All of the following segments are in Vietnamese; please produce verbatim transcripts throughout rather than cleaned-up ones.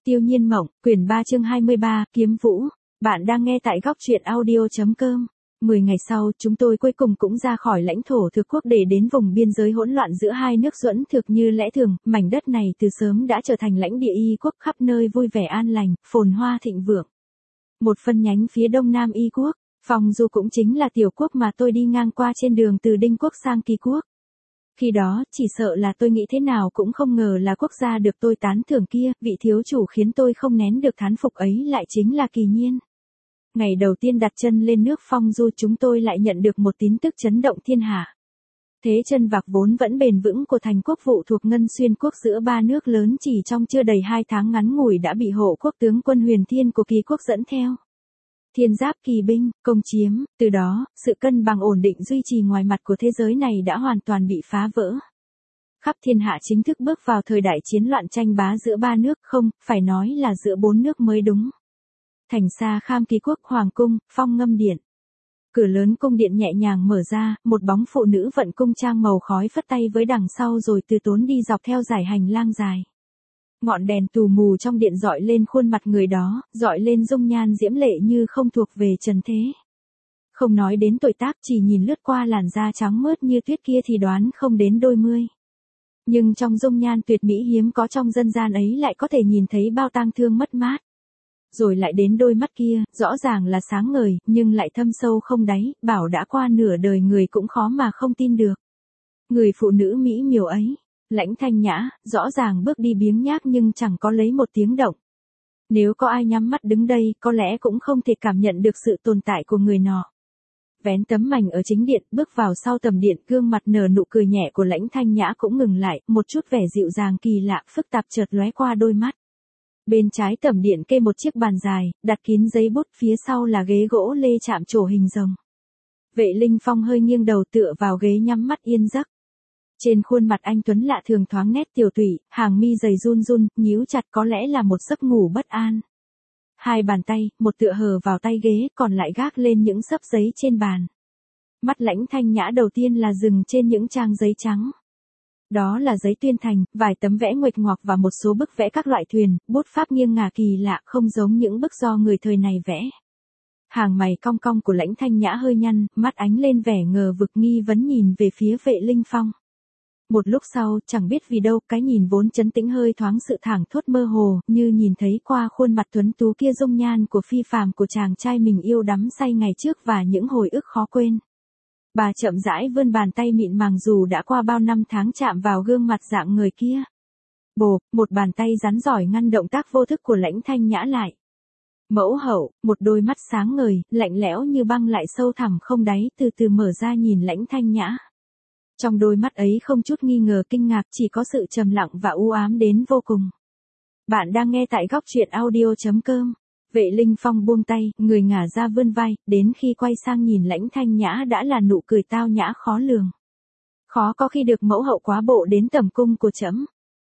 Tiêu Nhiên Mộng, quyển ba chương hai mươi ba, Kiếm Vũ. Bạn đang nghe tại góc truyện audio.com. Mười ngày sau, chúng tôi cuối cùng cũng ra khỏi lãnh thổ thực quốc để đến vùng biên giới hỗn loạn giữa hai nước Duẫn Thực như lẽ thường. Mảnh đất này từ sớm đã trở thành lãnh địa Y quốc, khắp nơi vui vẻ an lành, phồn hoa thịnh vượng. Một phân nhánh phía đông nam Y quốc, Phong Du cũng chính là tiểu quốc mà tôi đi ngang qua trên đường từ Đinh quốc sang Kỳ quốc. Khi đó, chỉ sợ là tôi nghĩ thế nào cũng không ngờ là quốc gia được tôi tán thưởng kia, vị thiếu chủ khiến tôi không nén được thán phục ấy lại chính là Kỳ Nhiên. Ngày đầu tiên đặt chân lên nước Phong Du chúng tôi lại nhận được một tin tức chấn động thiên hạ. Thế chân vạc vốn vẫn bền vững của thành quốc vụ thuộc Ngân Xuyên quốc giữa ba nước lớn chỉ trong chưa đầy hai tháng ngắn ngủi đã bị hộ quốc tướng quân Huyền Thiên của Kỳ quốc dẫn theo. Thiên giáp kỳ binh, công chiếm, từ đó, sự cân bằng ổn định duy trì ngoài mặt của thế giới này đã hoàn toàn bị phá vỡ. Khắp thiên hạ chính thức bước vào thời đại chiến loạn tranh bá giữa ba nước, không, phải nói là giữa bốn nước mới đúng. Thành Sa Kham Kỳ quốc Hoàng cung, Phong Ngâm điện. Cửa lớn cung điện nhẹ nhàng mở ra, một bóng phụ nữ vận cung trang màu khói phất tay với đằng sau rồi từ tốn đi dọc theo dải hành lang dài. Ngọn đèn tù mù trong điện dọi lên khuôn mặt người đó, dọi lên dung nhan diễm lệ như không thuộc về trần thế. Không nói đến tuổi tác, chỉ nhìn lướt qua làn da trắng mướt như tuyết kia thì đoán không đến đôi mươi. Nhưng trong dung nhan tuyệt mỹ hiếm có trong dân gian ấy lại có thể nhìn thấy bao tang thương mất mát. Rồi lại đến đôi mắt kia, rõ ràng là sáng ngời, nhưng lại thâm sâu không đáy, bảo đã qua nửa đời người cũng khó mà không tin được. Người phụ nữ mỹ miều ấy, lãnh thanh nhã, rõ ràng bước đi biếng nhác nhưng chẳng có lấy một tiếng động. Nếu có ai nhắm mắt đứng đây, có lẽ cũng không thể cảm nhận được sự tồn tại của người nọ. Vén tấm mành ở chính điện, bước vào sau tầm điện, gương mặt nở nụ cười nhẹ của lãnh thanh nhã cũng ngừng lại, một chút vẻ dịu dàng kỳ lạ, phức tạp chợt lóe qua đôi mắt. Bên trái tầm điện kê một chiếc bàn dài, đặt kín giấy bút, phía sau là ghế gỗ lê chạm trổ hình rồng. Vệ Linh Phong hơi nghiêng đầu tựa vào ghế nhắm mắt yên giấc. Trên khuôn mặt anh tuấn lạ thường thoáng nét tiểu tụy, hàng mi dày run run, nhíu chặt có lẽ là một giấc ngủ bất an. Hai bàn tay, một tựa hờ vào tay ghế, còn lại gác lên những xấp giấy trên bàn. Mắt lãnh thanh nhã đầu tiên là dừng trên những trang giấy trắng. Đó là giấy tuyên thành, vài tấm vẽ nguệch ngoạc và một số bức vẽ các loại thuyền, bút pháp nghiêng ngả kỳ lạ không giống những bức do người thời này vẽ. Hàng mày cong cong của lãnh thanh nhã hơi nhăn, mắt ánh lên vẻ ngờ vực nghi vấn nhìn về phía Vệ Linh Phong. Một lúc sau, chẳng biết vì đâu, cái nhìn vốn trấn tĩnh hơi thoáng sự thảng thốt mơ hồ, như nhìn thấy qua khuôn mặt tuấn tú kia dung nhan của phi phàm của chàng trai mình yêu đắm say ngày trước và những hồi ức khó quên. Bà chậm rãi vươn bàn tay mịn màng dù đã qua bao năm tháng chạm vào gương mặt dạng người kia. Bộp, một bàn tay rắn giỏi ngăn động tác vô thức của lãnh thanh nhã lại. Mẫu hậu, một đôi mắt sáng ngời, lạnh lẽo như băng lại sâu thẳm không đáy, từ từ mở ra nhìn lãnh thanh nhã. Trong đôi mắt ấy không chút nghi ngờ kinh ngạc, chỉ có sự trầm lặng và u ám đến vô cùng. Bạn đang nghe tại góc truyện audio.com. Vệ Linh Phong buông tay, người ngả ra vươn vai, đến khi quay sang nhìn lãnh thanh nhã đã là nụ cười tao nhã khó lường. Khó có khi được mẫu hậu quá bộ đến tầm cung của trẫm.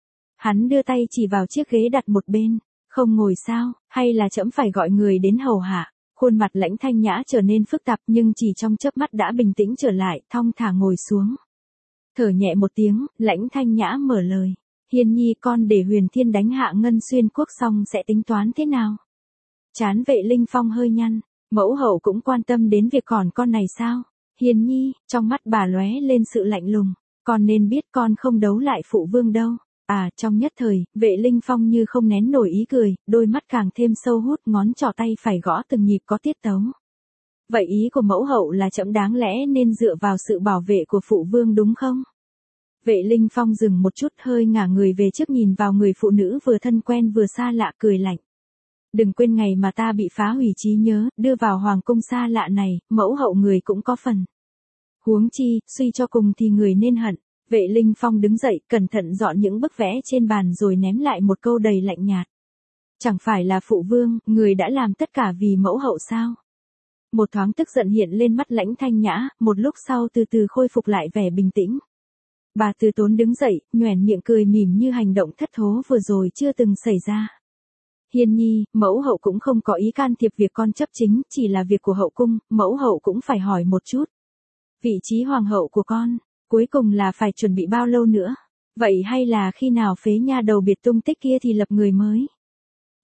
Hắn đưa tay chỉ vào chiếc ghế đặt một bên, không ngồi sao, hay là trẫm phải gọi người đến hầu hạ. Khuôn mặt lãnh thanh nhã trở nên phức tạp nhưng chỉ trong chớp mắt đã bình tĩnh trở lại, thong thả ngồi xuống. Thở nhẹ một tiếng, lãnh thanh nhã mở lời. Hiên nhi con để Huyền Thiên đánh hạ Ngân Xuyên quốc xong sẽ tính toán thế nào? Trán Vệ Linh Phong hơi nhăn, mẫu hậu cũng quan tâm đến việc còn con này sao? Hiên nhi, trong mắt bà lóe lên sự lạnh lùng, con nên biết con không đấu lại phụ vương đâu. À, trong nhất thời, Vệ Linh Phong như không nén nổi ý cười, đôi mắt càng thêm sâu hút, ngón trỏ tay phải gõ từng nhịp có tiết tấu. Vậy ý của mẫu hậu là trẫm đáng lẽ nên dựa vào sự bảo vệ của phụ vương đúng không? Vệ Linh Phong dừng một chút hơi ngả người về trước nhìn vào người phụ nữ vừa thân quen vừa xa lạ cười lạnh. Đừng quên ngày mà ta bị phá hủy trí nhớ, đưa vào hoàng cung xa lạ này, mẫu hậu người cũng có phần. Huống chi, suy cho cùng thì người nên hận. Vệ Linh Phong đứng dậy, cẩn thận dọn những bức vẽ trên bàn rồi ném lại một câu đầy lạnh nhạt. Chẳng phải là phụ vương, người đã làm tất cả vì mẫu hậu sao? Một thoáng tức giận hiện lên mắt lãnh thanh nhã, một lúc sau từ từ khôi phục lại vẻ bình tĩnh. Bà từ tốn đứng dậy, nhoẻn miệng cười mỉm như hành động thất thố vừa rồi chưa từng xảy ra. Hiên nhi, mẫu hậu cũng không có ý can thiệp việc con chấp chính, chỉ là việc của hậu cung, mẫu hậu cũng phải hỏi một chút. Vị trí hoàng hậu của con, cuối cùng là phải chuẩn bị bao lâu nữa? Vậy hay là khi nào phế nha đầu biệt tung tích kia thì lập người mới?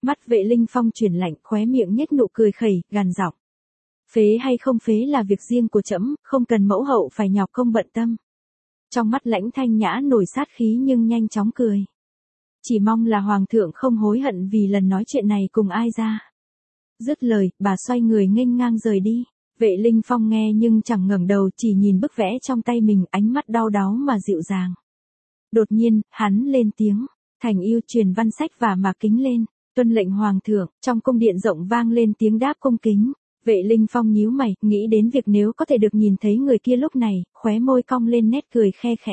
Mắt Vệ Linh Phong chuyển lạnh, khóe miệng nhếch nụ cười khẩy, gằn giọng. Phế hay không phế là việc riêng của trẫm, không cần mẫu hậu phải nhọc công bận tâm. Trong mắt Lãnh Thanh Nhã nổi sát khí nhưng nhanh chóng cười. Chỉ mong là hoàng thượng không hối hận vì lần nói chuyện này cùng ai ra. Dứt lời, bà xoay người nghênh ngang rời đi. Vệ Linh Phong nghe nhưng chẳng ngẩng đầu, chỉ nhìn bức vẽ trong tay mình, ánh mắt đau đáu mà dịu dàng. Đột nhiên, hắn lên tiếng, Thành Yêu truyền văn sách và mà kính lên, tuân lệnh hoàng thượng. Trong cung điện rộng vang lên tiếng đáp cung kính. Vệ Linh Phong nhíu mày, nghĩ đến việc nếu có thể được nhìn thấy người kia lúc này, khóe môi cong lên nét cười khe khẽ.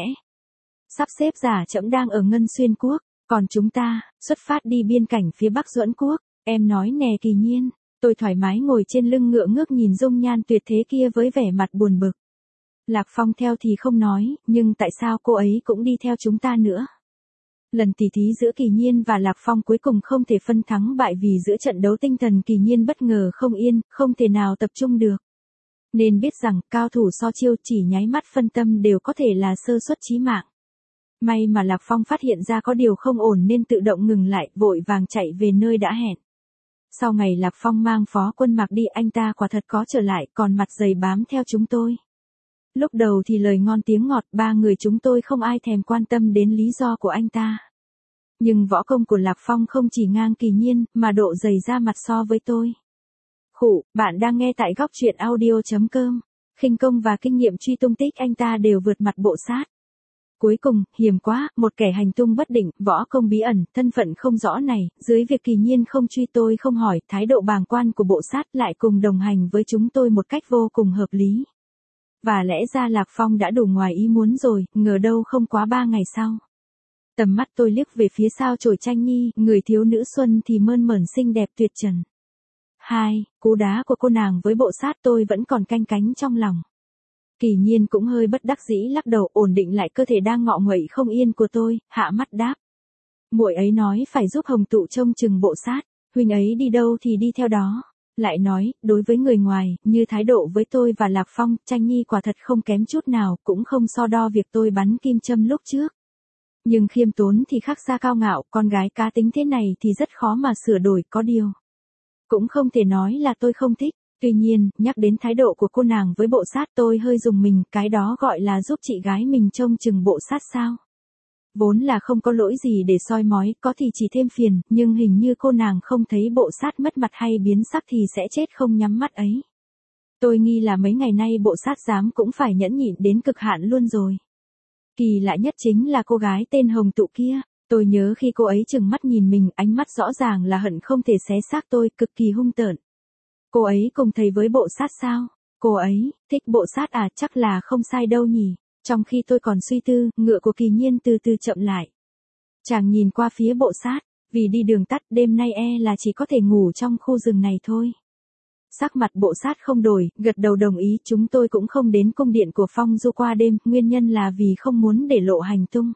Sắp xếp giả trẫm đang ở Ngân Xuyên Quốc, còn chúng ta, xuất phát đi biên cảnh phía Bắc Duẫn Quốc. Em nói nè Kỳ Nhiên. Tôi thoải mái ngồi trên lưng ngựa ngước nhìn dung nhan tuyệt thế kia với vẻ mặt buồn bực. Lạc Phong theo thì không nói, nhưng tại sao cô ấy cũng đi theo chúng ta nữa? Lần tỉ thí giữa Kỳ Nhiên và Lạc Phong cuối cùng không thể phân thắng bại vì giữa trận đấu tinh thần Kỳ Nhiên bất ngờ không yên, không thể nào tập trung được. Nên biết rằng, cao thủ so chiêu chỉ nháy mắt phân tâm đều có thể là sơ suất chí mạng. May mà Lạc Phong phát hiện ra có điều không ổn nên tự động ngừng lại, vội vàng chạy về nơi đã hẹn. Sau ngày Lạc Phong mang Phó Quân Mạc đi, anh ta quả thật có trở lại, còn mặt dày bám theo chúng tôi. Lúc đầu thì lời ngon tiếng ngọt, ba người chúng tôi không ai thèm quan tâm đến lý do của anh ta. Nhưng võ công của Lạc Phong không chỉ ngang Kỳ Nhiên, mà độ dày ra mặt so với tôi. Khụ, bạn đang nghe tại góc truyện audio chấm com. Khinh công và kinh nghiệm truy tung tích anh ta đều vượt mặt bộ sát. Cuối cùng, hiểm quá, một kẻ hành tung bất định, võ công bí ẩn, thân phận không rõ này, dưới việc Kỳ Nhiên không truy tôi không hỏi, thái độ bàng quan của bộ sát lại cùng đồng hành với chúng tôi một cách vô cùng hợp lý. Và lẽ ra Lạc Phong đã đủ ngoài ý muốn rồi, ngờ đâu không quá ba ngày sau. Tầm mắt tôi liếc về phía sao chổi Tranh Nhi, người thiếu nữ xuân thì mơn mởn xinh đẹp tuyệt trần. Hai, cú đá của cô nàng với bộ sát tôi vẫn còn canh cánh trong lòng. Kỳ Nhiên cũng hơi bất đắc dĩ lắc đầu, ổn định lại cơ thể đang ngọ nguậy không yên của tôi, hạ mắt đáp. Muội ấy nói phải giúp Hồng Tụ trông chừng bộ sát, huynh ấy đi đâu thì đi theo đó. Lại nói, đối với người ngoài, như thái độ với tôi và Lạc Phong, Tranh Nhi quả thật không kém chút nào, cũng không so đo việc tôi bắn kim châm lúc trước. Nhưng khiêm tốn thì khác xa cao ngạo, con gái cá tính thế này thì rất khó mà sửa đổi, có điều. Cũng không thể nói là tôi không thích. Tuy nhiên, nhắc đến thái độ của cô nàng với bộ sát tôi hơi rùng mình, cái đó gọi là giúp chị gái mình trông chừng bộ sát sao? Vốn là không có lỗi gì để soi mói, có thì chỉ thêm phiền, nhưng hình như cô nàng không thấy bộ sát mất mặt hay biến sắc thì sẽ chết không nhắm mắt ấy. Tôi nghi là mấy ngày nay bộ sát dám cũng phải nhẫn nhịn đến cực hạn luôn rồi. Kỳ lạ nhất chính là cô gái tên Hồng Tụ kia, tôi nhớ khi cô ấy chừng mắt nhìn mình, ánh mắt rõ ràng là hận không thể xé xác tôi, cực kỳ hung tợn. Cô ấy cùng thầy với bộ sát sao? Cô ấy, thích bộ sát à, chắc là không sai đâu nhỉ. Trong khi tôi còn suy tư, ngựa của Kỳ Nhiên từ từ chậm lại. Chàng nhìn qua phía bộ sát, vì đi đường tắt đêm nay e là chỉ có thể ngủ trong khu rừng này thôi. Sắc mặt bộ sát không đổi, gật đầu đồng ý, chúng tôi cũng không đến cung điện của Phong Du qua đêm, nguyên nhân là vì không muốn để lộ hành tung.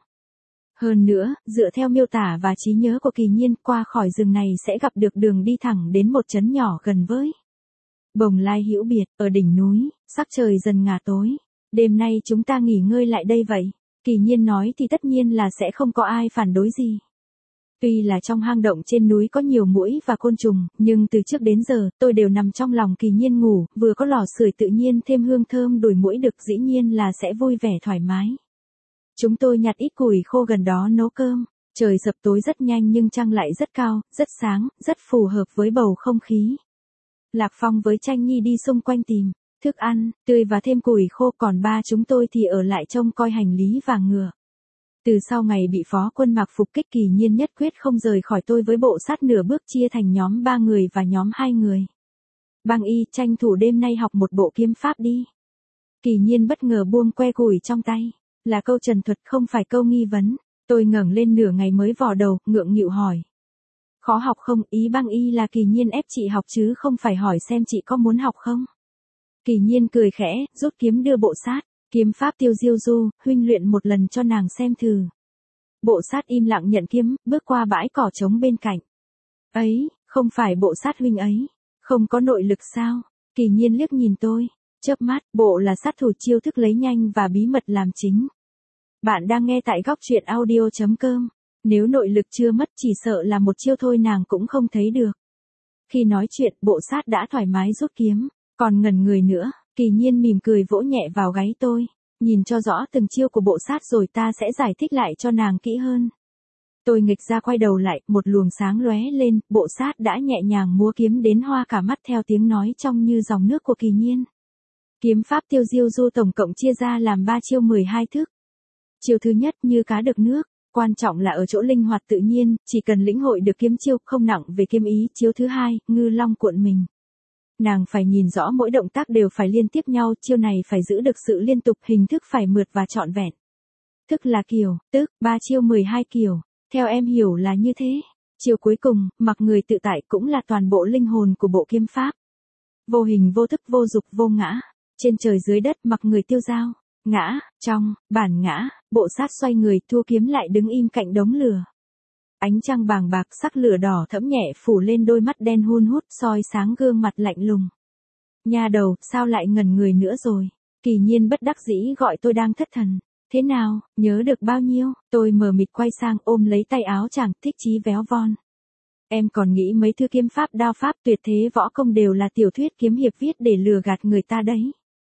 Hơn nữa, dựa theo miêu tả và trí nhớ của Kỳ Nhiên, qua khỏi rừng này sẽ gặp được đường đi thẳng đến một trấn nhỏ gần với Bồng Lai Hữu Biệt, ở đỉnh núi, sắc trời dần ngả tối. Đêm nay chúng ta nghỉ ngơi lại đây vậy. Kỳ Nhiên nói thì tất nhiên là sẽ không có ai phản đối gì. Tuy là trong hang động trên núi có nhiều muỗi và côn trùng, nhưng từ trước đến giờ, tôi đều nằm trong lòng Kỳ Nhiên ngủ, vừa có lò sưởi tự nhiên thêm hương thơm đuổi muỗi đực, dĩ nhiên là sẽ vui vẻ thoải mái. Chúng tôi nhặt ít củi khô gần đó nấu cơm. Trời sập tối rất nhanh nhưng trăng lại rất cao, rất sáng, rất phù hợp với bầu không khí. Lạc Phong với Tranh Nhi đi xung quanh tìm thức ăn tươi và thêm củi khô, còn ba chúng tôi thì ở lại trông coi hành lý và ngựa. Từ sau ngày bị Phó Quân Mạc phục kích, Kỳ Nhiên nhất quyết không rời khỏi tôi với bộ sát, nửa bước chia thành nhóm ba người và nhóm hai người. Bang Y, tranh thủ đêm nay học một bộ kiếm pháp đi. Kỳ Nhiên bất ngờ buông que củi trong tay. Là câu trần thuật không phải câu nghi vấn. Tôi ngẩng lên nửa ngày mới vò đầu, ngượng nghịu hỏi. Khó học không? Ý Bang Y là Kỳ Nhiên ép chị học chứ không phải hỏi xem chị có muốn học không. Kỳ Nhiên cười khẽ, rút kiếm đưa bộ sát. Kiếm pháp Tiêu Diêu Du, huynh luyện một lần cho nàng xem thử. Bộ sát im lặng nhận kiếm, bước qua bãi cỏ trống bên cạnh. Ấy, không phải bộ sát huynh ấy. Không có nội lực sao? Kỳ Nhiên liếc nhìn tôi. Chớp mắt, bộ là sát thủ chiêu thức lấy nhanh và bí mật làm chính. Bạn đang nghe tại góc truyện audio chấm com. Nếu nội lực chưa mất chỉ sợ là một chiêu thôi nàng cũng không thấy được. Khi nói chuyện, bộ sát đã thoải mái rút kiếm, còn ngẩn người nữa, Kỳ Nhiên mỉm cười vỗ nhẹ vào gáy tôi, nhìn cho rõ từng chiêu của bộ sát rồi ta sẽ giải thích lại cho nàng kỹ hơn. Tôi nghịch ra quay đầu lại, một luồng sáng lóe lên, bộ sát đã nhẹ nhàng múa kiếm đến hoa cả mắt theo tiếng nói trong như dòng nước của Kỳ Nhiên. Kiếm pháp Tiêu Diêu Du tổng cộng chia ra làm ba chiêu mười hai thức. Chiêu thứ nhất như cá được nước, quan trọng là ở chỗ linh hoạt tự nhiên, chỉ cần lĩnh hội được kiếm chiêu không nặng về kiếm ý. Chiêu thứ hai, ngư long cuộn mình. Nàng phải nhìn rõ mỗi động tác đều phải liên tiếp nhau, chiêu này phải giữ được sự liên tục, hình thức phải mượt và trọn vẹn. Thức là kiểu, tức, ba chiêu mười hai kiểu, theo em hiểu là như thế. Chiêu cuối cùng, mặc người tự tại cũng là toàn bộ linh hồn của bộ kiếm pháp. Vô hình vô thức vô dục vô ngã, trên trời dưới đất mặc người tiêu dao, ngã, trong, bản ngã, bộ sát xoay người thu kiếm lại đứng im cạnh đống lửa. Ánh trăng bàng bạc sắc lửa đỏ thẫm nhẹ phủ lên đôi mắt đen hun hút soi sáng gương mặt lạnh lùng. Nha đầu, sao lại ngẩn người nữa rồi? Kỳ Nhiên bất đắc dĩ gọi tôi đang thất thần. Thế nào, nhớ được bao nhiêu? Tôi mờ mịt quay sang ôm lấy tay áo chàng, thích chí véo von. Em còn nghĩ mấy thư kiếm pháp đao pháp tuyệt thế võ công đều là tiểu thuyết kiếm hiệp viết để lừa gạt người ta đấy.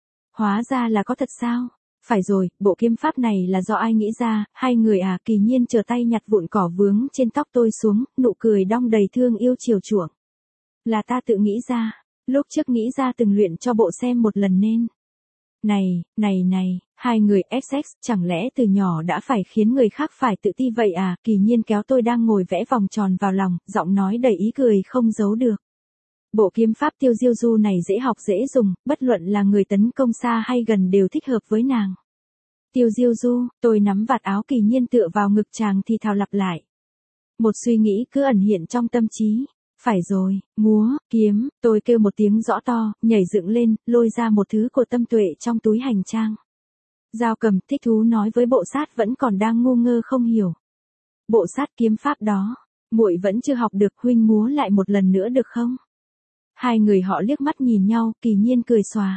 Hóa ra là có thật sao? Phải rồi, bộ kiếm pháp này là do ai nghĩ ra, hai người à? Kỳ Nhiên trở tay nhặt vụn cỏ vướng trên tóc tôi xuống, nụ cười đong đầy thương yêu chiều chuộng. Là ta tự nghĩ ra, lúc trước nghĩ ra từng luyện cho bộ xem một lần nên. Này, này này, hai người ép sex, chẳng lẽ từ nhỏ đã phải khiến người khác phải tự ti vậy à? Kỳ Nhiên kéo tôi đang ngồi vẽ vòng tròn vào lòng, giọng nói đầy ý cười không giấu được. Bộ kiếm pháp Tiêu Diêu Du này dễ học dễ dùng, bất luận là người tấn công xa hay gần đều thích hợp với nàng. Tiêu Diêu Du, tôi nắm vạt áo Kỳ Nhiên tựa vào ngực chàng thì thào lặp lại. Một suy nghĩ cứ ẩn hiện trong tâm trí. Phải rồi, múa, kiếm, tôi kêu một tiếng rõ to, nhảy dựng lên, lôi ra một thứ của Tâm Tuệ trong túi hành trang. Dao Cầm thích thú nói với bộ sát vẫn còn đang ngu ngơ không hiểu. Bộ sát kiếm pháp đó, muội vẫn chưa học được, huynh múa lại một lần nữa được không? Hai người họ liếc mắt nhìn nhau, Kỳ Nhiên cười xòa.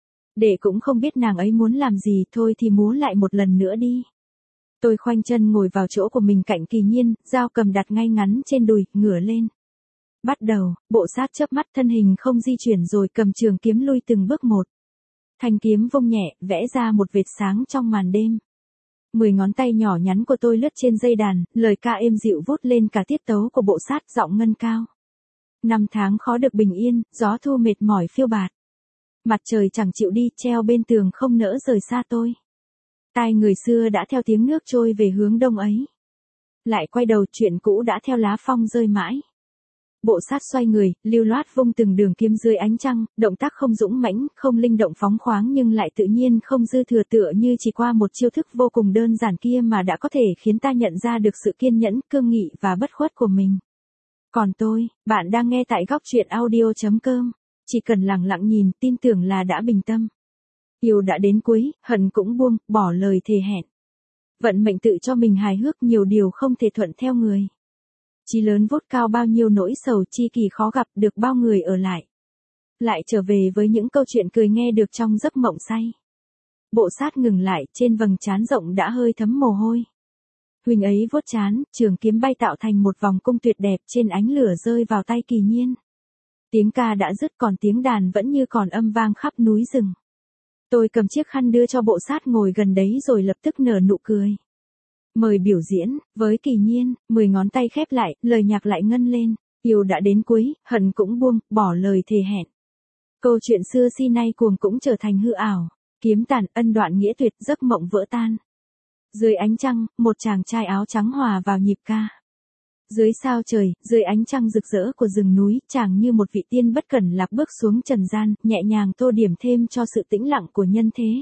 Đệ cũng không biết nàng ấy muốn làm gì, thôi thì múa lại một lần nữa đi. Tôi khoanh chân ngồi vào chỗ của mình cạnh Kỳ Nhiên, Dao Cầm đặt ngay ngắn trên đùi, ngửa lên. Bắt đầu, bộ sát chớp mắt thân hình không di chuyển rồi cầm trường kiếm lui từng bước một. Thanh kiếm vung nhẹ, vẽ ra một vệt sáng trong màn đêm. Mười ngón tay nhỏ nhắn của tôi lướt trên dây đàn, lời ca êm dịu vút lên cả tiết tấu của bộ sát, giọng ngân cao. Năm tháng khó được bình yên, gió thu mệt mỏi phiêu bạt. Mặt trời chẳng chịu đi, treo bên tường không nỡ rời xa tôi. Tai người xưa đã theo tiếng nước trôi về hướng đông ấy. Lại quay đầu, chuyện cũ đã theo lá phong rơi mãi. Bộ sát xoay người, lưu loát vung từng đường kiếm dưới ánh trăng, động tác không dũng mãnh, không linh động phóng khoáng nhưng lại tự nhiên không dư thừa, tựa như chỉ qua một chiêu thức vô cùng đơn giản kia mà đã có thể khiến ta nhận ra được sự kiên nhẫn, cương nghị và bất khuất của mình. Còn tôi, bạn đang nghe tại góc truyện audio chấm com, chỉ cần lặng lặng nhìn, tin tưởng là đã bình tâm. Yêu đã đến cuối, hận cũng buông, bỏ lời thề hẹn. Vận mệnh tự cho mình hài hước, nhiều điều không thể thuận theo người. Chí lớn vút cao bao nhiêu nỗi sầu, chi kỳ khó gặp được bao người ở lại. Lại trở về với những câu chuyện cười nghe được trong giấc mộng say. Bộ sát ngừng lại, trên vầng trán rộng đã hơi thấm mồ hôi. Huỳnh ấy vuốt trán, trường kiếm bay tạo thành một vòng cung tuyệt đẹp trên ánh lửa rơi vào tay Kỳ Nhiên. Tiếng ca đã dứt còn tiếng đàn vẫn như còn âm vang khắp núi rừng. Tôi cầm chiếc khăn đưa cho bộ sát ngồi gần đấy rồi lập tức nở nụ cười. Mời biểu diễn, với Kỳ Nhiên, mười ngón tay khép lại, lời nhạc lại ngân lên, yêu đã đến cuối, hận cũng buông, bỏ lời thề hẹn. Câu chuyện xưa si nay cuồng cũng trở thành hư ảo, kiếm tàn, ân đoạn nghĩa tuyệt, giấc mộng vỡ tan. Dưới ánh trăng, một chàng trai áo trắng hòa vào nhịp ca. Dưới sao trời, dưới ánh trăng rực rỡ của rừng núi, chàng như một vị tiên bất cẩn lạc bước xuống trần gian, nhẹ nhàng tô điểm thêm cho sự tĩnh lặng của nhân thế.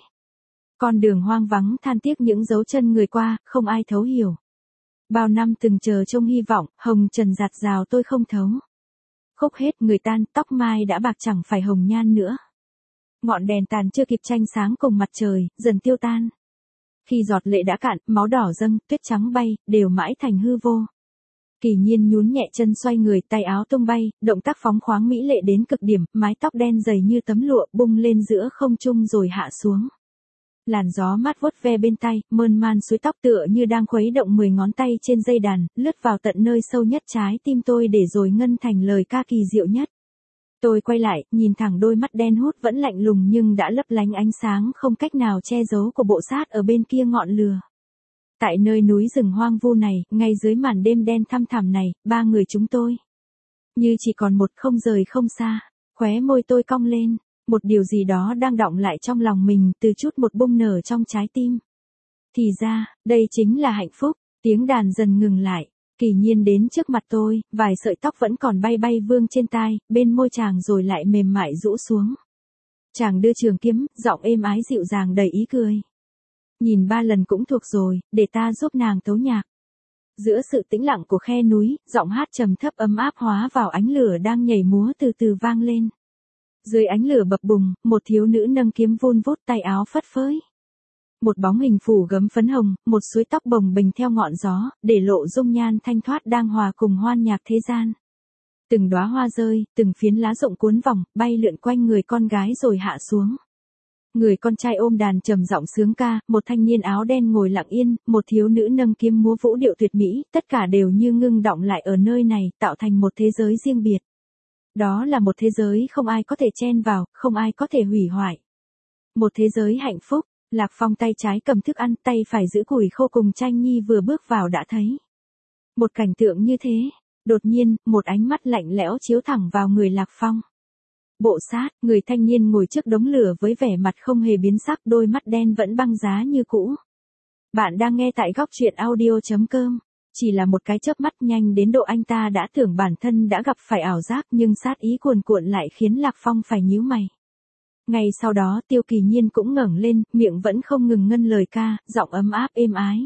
Con đường hoang vắng than tiếc những dấu chân người qua, không ai thấu hiểu. Bao năm từng chờ trông hy vọng, hồng trần giạt rào tôi không thấu. Khúc hết người tan, tóc mai đã bạc chẳng phải hồng nhan nữa. Ngọn đèn tàn chưa kịp tranh sáng cùng mặt trời, dần tiêu tan. Khi giọt lệ đã cạn, máu đỏ dâng, tuyết trắng bay, đều mãi thành hư vô. Kỳ Nhiên nhún nhẹ chân xoay người, tay áo tung bay, động tác phóng khoáng mỹ lệ đến cực điểm, mái tóc đen dày như tấm lụa bung lên giữa không trung rồi hạ xuống. Làn gió mát vuốt ve bên tai, mơn man suối tóc tựa như đang khuấy động mười ngón tay trên dây đàn, lướt vào tận nơi sâu nhất trái tim tôi để rồi ngân thành lời ca kỳ diệu nhất. Tôi quay lại, nhìn thẳng đôi mắt đen hút vẫn lạnh lùng nhưng đã lấp lánh ánh sáng không cách nào che giấu của bộ sát ở bên kia ngọn lửa. Tại nơi núi rừng hoang vu này, ngay dưới màn đêm đen thăm thẳm này, ba người chúng tôi như chỉ còn một, không rời không xa. Khóe môi tôi cong lên, một điều gì đó đang đọng lại trong lòng mình, từ chút một bông nở trong trái tim. Thì ra, đây chính là hạnh phúc. Tiếng đàn dần ngừng lại, Kỳ Nhiên đến trước mặt tôi, vài sợi tóc vẫn còn bay bay vương trên tai, bên môi chàng rồi lại mềm mại rũ xuống. Chàng đưa trường kiếm, giọng êm ái dịu dàng đầy ý cười. Nhìn ba lần cũng thuộc rồi, để ta giúp nàng tấu nhạc. Giữa sự tĩnh lặng của khe núi, giọng hát trầm thấp ấm áp hóa vào ánh lửa đang nhảy múa từ từ vang lên. Dưới ánh lửa bập bùng, một thiếu nữ nâng kiếm vun vút, tay áo phất phới. Một bóng hình phủ gấm phấn hồng, một suối tóc bồng bềnh theo ngọn gió, để lộ dung nhan thanh thoát đang hòa cùng hoan nhạc thế gian. Từng đóa hoa rơi, từng phiến lá rụng cuốn vòng, bay lượn quanh người con gái rồi hạ xuống. Người con trai ôm đàn trầm giọng sướng ca, một thanh niên áo đen ngồi lặng yên, một thiếu nữ nâng kiếm múa vũ điệu tuyệt mỹ, tất cả đều như ngưng đọng lại ở nơi này, tạo thành một thế giới riêng biệt. Đó là một thế giới không ai có thể chen vào, không ai có thể hủy hoại. Một thế giới hạnh phúc. Lạc Phong tay trái cầm thức ăn, tay phải giữ củi khô cùng Tranh Nhi vừa bước vào đã thấy một cảnh tượng như thế. Đột nhiên, một ánh mắt lạnh lẽo chiếu thẳng vào người Lạc Phong. Bộ sát, người thanh niên ngồi trước đống lửa với vẻ mặt không hề biến sắc, đôi mắt đen vẫn băng giá như cũ. Bạn đang nghe tại góc truyện audio chấm com. Chỉ là một cái chớp mắt nhanh đến độ anh ta đã tưởng bản thân đã gặp phải ảo giác, nhưng sát ý cuồn cuộn lại khiến Lạc Phong phải nhíu mày. Ngay sau đó Tiêu Kỳ Nhiên cũng ngẩng lên, miệng vẫn không ngừng ngân lời ca, giọng ấm áp êm ái.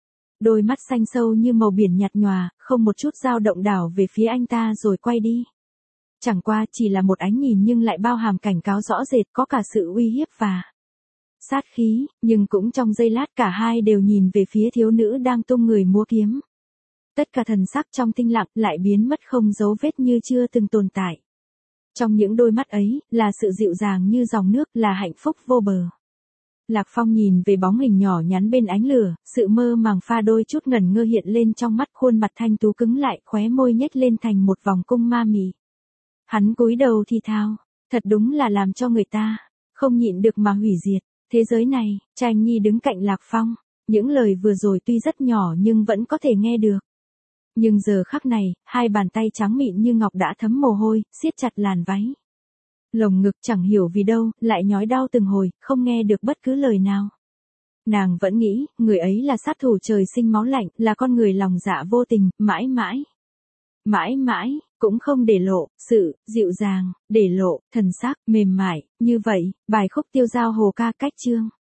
Đôi mắt xanh sâu như màu biển nhạt nhòa, không một chút dao động đảo về phía anh ta rồi quay đi. Chẳng qua chỉ là một ánh nhìn nhưng lại bao hàm cảnh cáo rõ rệt, có cả sự uy hiếp và sát khí, nhưng cũng trong giây lát cả hai đều nhìn về phía thiếu nữ đang tung người múa kiếm. Tất cả thần sắc trong tinh lặng lại biến mất không dấu vết như chưa từng tồn tại. Trong những đôi mắt ấy, là sự dịu dàng như dòng nước, là hạnh phúc vô bờ. Lạc Phong nhìn về bóng hình nhỏ nhắn bên ánh lửa, sự mơ màng pha đôi chút ngẩn ngơ hiện lên trong mắt, khuôn mặt thanh tú cứng lại, khóe môi nhếch lên thành một vòng cung ma mị. Hắn cúi đầu thì thào, thật đúng là làm cho người ta không nhịn được mà hủy diệt thế giới này. Tranh Nhi đứng cạnh Lạc Phong, những lời vừa rồi tuy rất nhỏ nhưng vẫn có thể nghe được. Nhưng giờ khắc này, hai bàn tay trắng mịn như ngọc đã thấm mồ hôi, siết chặt làn váy. Lồng ngực chẳng hiểu vì đâu, lại nhói đau từng hồi, không nghe được bất cứ lời nào. Nàng vẫn nghĩ, người ấy là sát thủ trời sinh máu lạnh, là con người lòng dạ vô tình, mãi mãi. Mãi mãi, cũng không để lộ, sự, dịu dàng, để lộ, thần sắc, mềm mại, như vậy, bài khúc Tiêu Dao Hồ ca cách chương.